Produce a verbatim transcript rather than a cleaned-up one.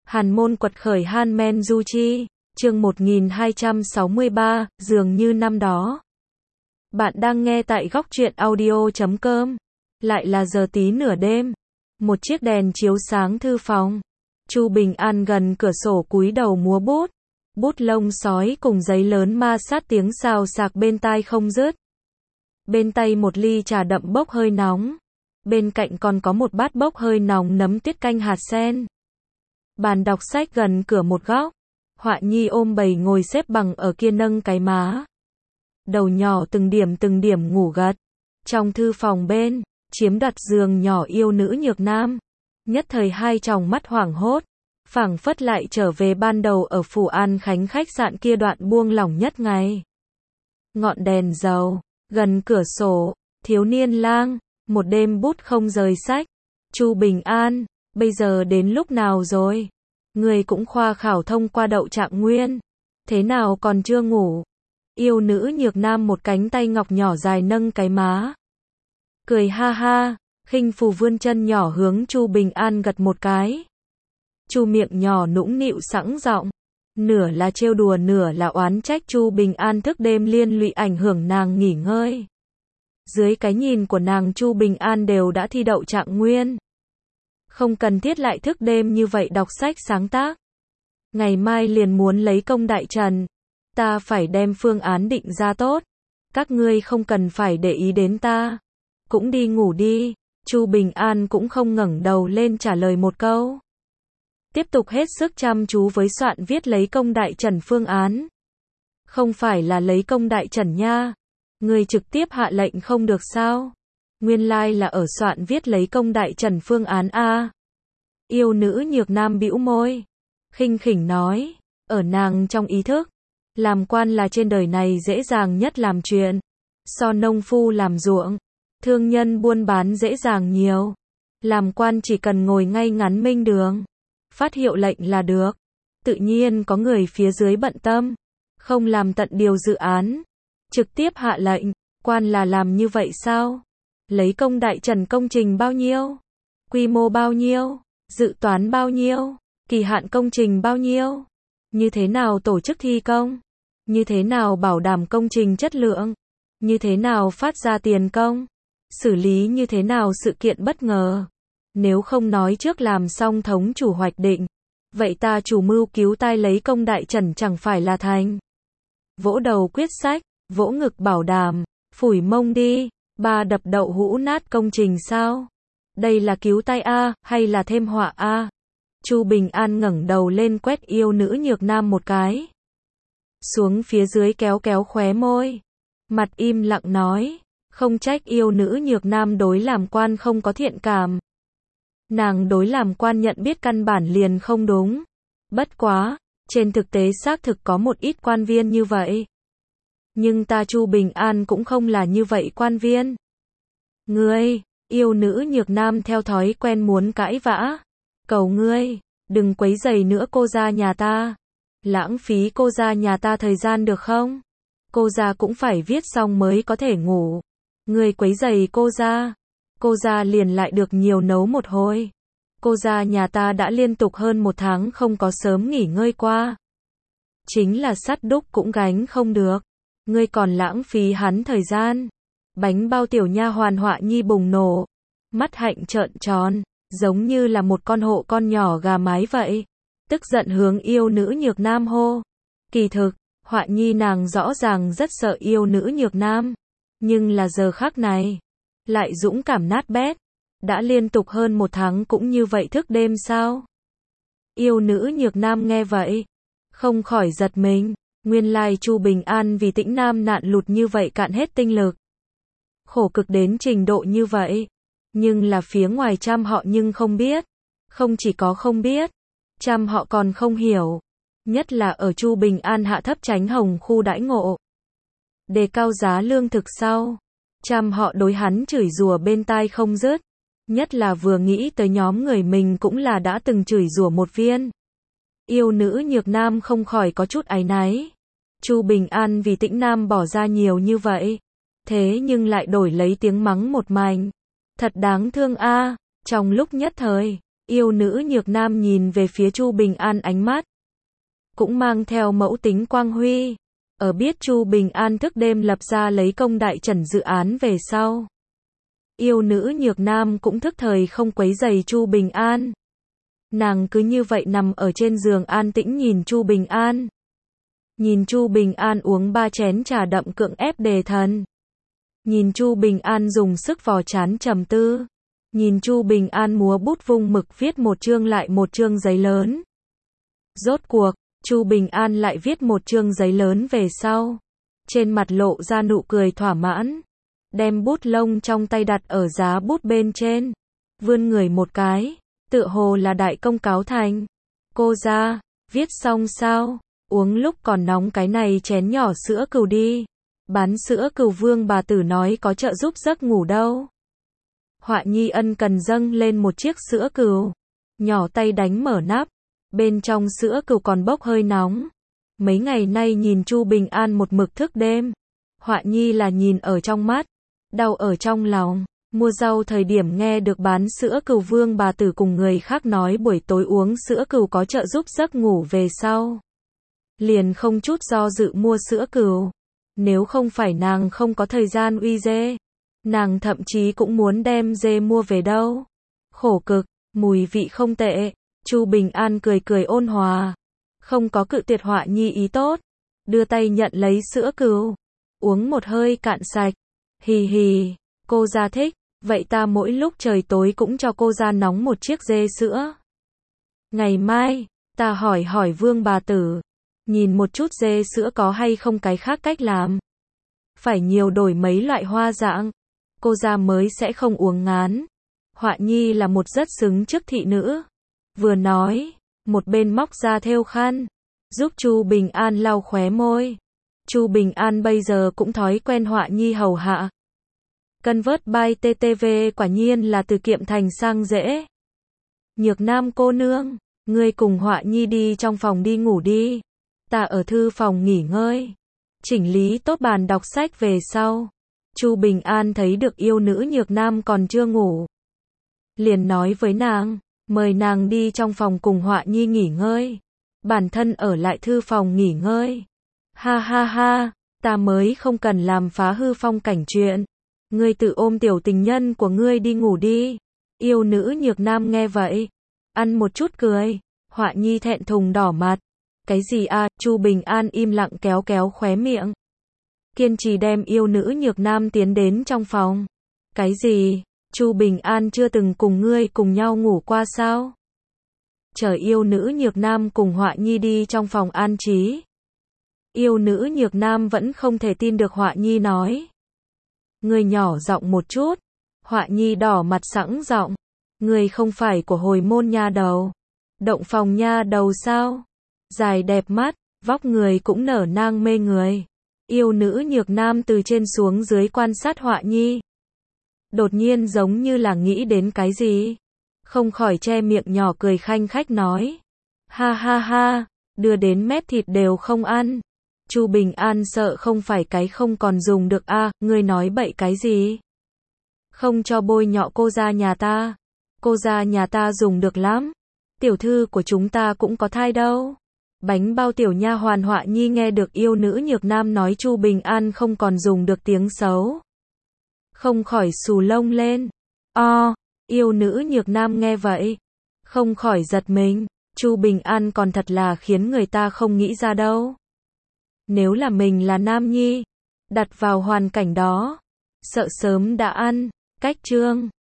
Hàn môn quật khởi Han Men Du Chi, chương một nghìn hai trăm sáu mươi ba, dường như năm đó. Bạn đang nghe tại góc truyện audio chấm com. Lại là giờ tí nửa đêm. Một chiếc đèn chiếu sáng thư phòng. Chu Bình An gần cửa sổ cúi đầu múa bút. Bút lông sói cùng giấy lớn ma sát tiếng xào xạc bên tai không dứt. Bên tay một ly trà đậm bốc hơi nóng. Bên cạnh còn có một bát bốc hơi nóng nấm tiết canh hạt sen. Bàn đọc sách gần cửa một góc. Họa Nhi ôm bầy ngồi xếp bằng ở kia nâng cái má. Đầu nhỏ từng điểm từng điểm ngủ gật. Trong thư phòng bên, chiếm đặt giường nhỏ yêu nữ Nhược Nam. Nhất thời hai tròng mắt hoảng hốt. Phảng phất lại trở về ban đầu ở Phủ An Khánh khách sạn kia đoạn buông lỏng nhất ngày. Ngọn đèn dầu, gần cửa sổ, thiếu niên lang, một đêm bút không rời sách. Chu Bình An, bây giờ đến lúc nào rồi? Người cũng khoa khảo thông qua đậu trạng nguyên. Thế nào còn chưa ngủ? Yêu nữ Nhược Nam một cánh tay ngọc nhỏ dài nâng cái má. Cười ha ha, khinh phù vươn chân nhỏ hướng Chu Bình An gật một cái. Chu miệng nhỏ nũng nịu sẵn giọng. Nửa là trêu đùa nửa là oán trách Chu Bình An thức đêm liên lụy ảnh hưởng nàng nghỉ ngơi. Dưới cái nhìn của nàng Chu Bình An đều đã thi đậu trạng nguyên. Không cần thiết lại thức đêm như vậy đọc sách sáng tác. Ngày mai liền muốn lấy công đại trần. Ta phải đem phương án định ra tốt. Các ngươi không cần phải để ý đến ta. Cũng đi ngủ đi. Chu Bình An cũng không ngẩng đầu lên trả lời một câu. Tiếp tục hết sức chăm chú với soạn viết lấy công đại trần phương án. Không phải là lấy công đại trần nha. Người trực tiếp hạ lệnh không được sao? Nguyên lai là ở soạn viết lấy công đại trần phương án a. Yêu nữ Nhược Nam bĩu môi, khinh khỉnh nói, ở nàng trong ý thức, làm quan là trên đời này dễ dàng nhất làm chuyện, so nông phu làm ruộng, thương nhân buôn bán dễ dàng nhiều. Làm quan chỉ cần ngồi ngay ngắn minh đường, phát hiệu lệnh là được. Tự nhiên có người phía dưới bận tâm, không làm tận điều dự án, trực tiếp hạ lệnh. Quan là làm như vậy sao? Lấy công đại trần công trình bao nhiêu? Quy mô bao nhiêu? Dự toán bao nhiêu? Kỳ hạn công trình bao nhiêu? Như thế nào tổ chức thi công? Như thế nào bảo đảm công trình chất lượng? Như thế nào phát ra tiền công? Xử lý như thế nào sự kiện bất ngờ? Nếu không nói trước làm xong thống chủ hoạch định, vậy ta chủ mưu cứu tai lấy công đại trần chẳng phải là thành? Vỗ đầu quyết sách, vỗ ngực bảo đảm, phủi mông đi, ba đập đậu hũ nát công trình sao? Đây là cứu tai a, hay là thêm họa a? Chu Bình An ngẩng đầu lên quét yêu nữ Nhược Nam một cái. Xuống phía dưới kéo kéo khóe môi. Mặt im lặng nói, không trách yêu nữ Nhược Nam đối làm quan không có thiện cảm. Nàng đối làm quan nhận biết căn bản liền không đúng. Bất quá, trên thực tế xác thực có một ít quan viên như vậy. Nhưng ta Chu Bình An cũng không là như vậy quan viên. Ngươi, yêu nữ Nhược Nam theo thói quen muốn cãi vã. Cầu ngươi, đừng quấy rầy nữa cô gia nhà ta. Lãng phí cô gia nhà ta thời gian được không? Cô gia cũng phải viết xong mới có thể ngủ. Ngươi quấy rầy cô gia, cô gia liền lại được nhiều nấu một hồi. Cô gia nhà ta đã liên tục hơn một tháng không có sớm nghỉ ngơi qua. Chính là sắt đúc cũng gánh không được. Ngươi còn lãng phí hắn thời gian. Bánh bao tiểu nha hoàn Họa Nhi bùng nổ. Mắt hạnh trợn tròn, giống như là một con hộ con nhỏ gà mái vậy. Tức giận hướng yêu nữ Nhược Nam hô. Kỳ thực, Họa Nhi nàng rõ ràng rất sợ yêu nữ Nhược Nam. Nhưng là giờ khắc này, lại dũng cảm nát bét. Đã liên tục hơn một tháng cũng như vậy thức đêm sao? Yêu nữ Nhược Nam nghe vậy, không khỏi giật mình. Nguyên lai Chu Bình An vì Tĩnh Nam nạn lụt như vậy cạn hết tinh lực. Khổ cực đến trình độ như vậy. Nhưng là phía ngoài trăm họ nhưng không biết. Không chỉ có không biết, trăm họ còn không hiểu. Nhất là ở Chu Bình An hạ thấp tránh hồng khu đãi ngộ. Đề cao giá lương thực sau. Trăm họ đối hắn chửi rủa bên tai không dứt. Nhất là vừa nghĩ tới nhóm người mình cũng là đã từng chửi rủa một viên. Yêu nữ Nhược Nam không khỏi có chút áy náy. Chu Bình An vì Tĩnh Nam bỏ ra nhiều như vậy. Thế nhưng lại đổi lấy tiếng mắng một mảnh. Thật đáng thương a. Trong lúc nhất thời, Yêu nữ nhược nam nhìn về phía Chu Bình An, ánh mắt cũng mang theo mẫu tính quang huy. Ở biết Chu Bình An thức đêm lập ra lấy công đại trần dự án về sau, yêu nữ nhược nam cũng thức thời không quấy rầy Chu Bình An. Nàng cứ như vậy nằm ở trên giường an tĩnh nhìn Chu Bình An. Nhìn Chu Bình An uống ba chén trà đậm cưỡng ép đề thần. Nhìn Chu Bình An dùng sức vò chán trầm tư. Nhìn Chu Bình An múa bút vung mực viết một chương lại một chương giấy lớn. Rốt cuộc, Chu Bình An lại viết một chương giấy lớn về sau. Trên mặt lộ ra nụ cười thỏa mãn. Đem bút lông trong tay đặt ở giá bút bên trên. Vươn người một cái, tựa hồ là đại công cáo thành. Cô ra, viết xong sao? Uống lúc còn nóng cái này chén nhỏ sữa cừu đi. Bán sữa cừu Vương bà tử nói có trợ giúp giấc ngủ đâu. Họa Nhi ân cần dâng lên một chiếc sữa cừu. Nhỏ tay đánh mở nắp. Bên trong sữa cừu còn bốc hơi nóng. Mấy ngày nay nhìn Chu Bình An một mực thức đêm. Họa Nhi là nhìn ở trong mắt, đau ở trong lòng. Mua rau thời điểm nghe được bán sữa cừu Vương bà tử cùng người khác nói buổi tối uống sữa cừu có trợ giúp giấc ngủ về sau. Liền không chút do dự mua sữa cừu. Nếu không phải nàng không có thời gian uy dê, nàng thậm chí cũng muốn đem dê mua về đâu. Khổ cực, mùi vị không tệ. Chu Bình An cười cười ôn hòa, không có cự tuyệt Họa Nhi ý tốt, đưa tay nhận lấy sữa cừu, uống một hơi cạn sạch. Hì hì, cô ra thích, vậy ta mỗi lúc trời tối cũng cho cô ra nóng một chiếc dê sữa. Ngày mai, ta hỏi hỏi Vương bà tử, nhìn một chút dê sữa có hay không cái khác cách làm. Phải nhiều đổi mấy loại hoa dạng, cô ra mới sẽ không uống ngán. Họa Nhi là một rất xứng chức thị nữ. Vừa nói, một bên móc ra thêu khăn, giúp Chu Bình An lau khóe môi. Chu Bình An bây giờ cũng thói quen Họa Nhi hầu hạ. Convert by tê tê vê quả nhiên là từ kiệm thành sang dễ. Nhược Nam cô nương, ngươi cùng Họa Nhi đi trong phòng đi ngủ đi. Ta ở thư phòng nghỉ ngơi. Chỉnh lý tốt bàn đọc sách về sau. Chu Bình An thấy được yêu nữ Nhược Nam còn chưa ngủ. Liền nói với nàng, mời nàng đi trong phòng cùng Họa Nhi nghỉ ngơi. Bản thân ở lại thư phòng nghỉ ngơi. Ha ha ha, ta mới không cần làm phá hư phong cảnh chuyện. Ngươi tự ôm tiểu tình nhân của ngươi đi ngủ đi. Yêu nữ Nhược Nam nghe vậy, ăn một chút cười. Họa Nhi thẹn thùng đỏ mặt. Cái gì a? À? Chu Bình An im lặng kéo kéo khóe miệng. Kiên trì đem yêu nữ Nhược Nam tiến đến trong phòng. Cái gì? Chu Bình An chưa từng cùng ngươi cùng nhau ngủ qua sao? Chờ yêu nữ Nhược Nam cùng Họa Nhi đi trong phòng an trí. Yêu nữ Nhược Nam vẫn không thể tin được Họa Nhi nói. Ngươi nhỏ giọng một chút. Họa Nhi đỏ mặt sẵn giọng. Ngươi không phải của hồi môn nha đầu. Động phòng nha đầu sao? Dài đẹp mắt, vóc người cũng nở nang mê người. Yêu nữ Nhược Nam từ trên xuống dưới quan sát Họa Nhi. Đột nhiên giống như là nghĩ đến cái gì. Không khỏi che miệng nhỏ cười khanh khách nói. Ha ha ha, đưa đến mép thịt đều không ăn. Chu Bình An sợ không phải cái không còn dùng được a, à, ngươi nói bậy cái gì? Không cho bôi nhọ cô gia nhà ta. Cô gia nhà ta dùng được lắm. Tiểu thư của chúng ta cũng có thai đâu. Bánh bao tiểu nha hoàn Họa Nhi nghe được yêu nữ Nhược Nam nói Chu Bình An không còn dùng được tiếng xấu. Không khỏi xù lông lên. O, yêu nữ Nhược Nam nghe vậy. Không khỏi giật mình. Chu Bình An còn thật là khiến người ta không nghĩ ra đâu. Nếu là mình là nam nhi, đặt vào hoàn cảnh đó, sợ sớm đã ăn. Cách chương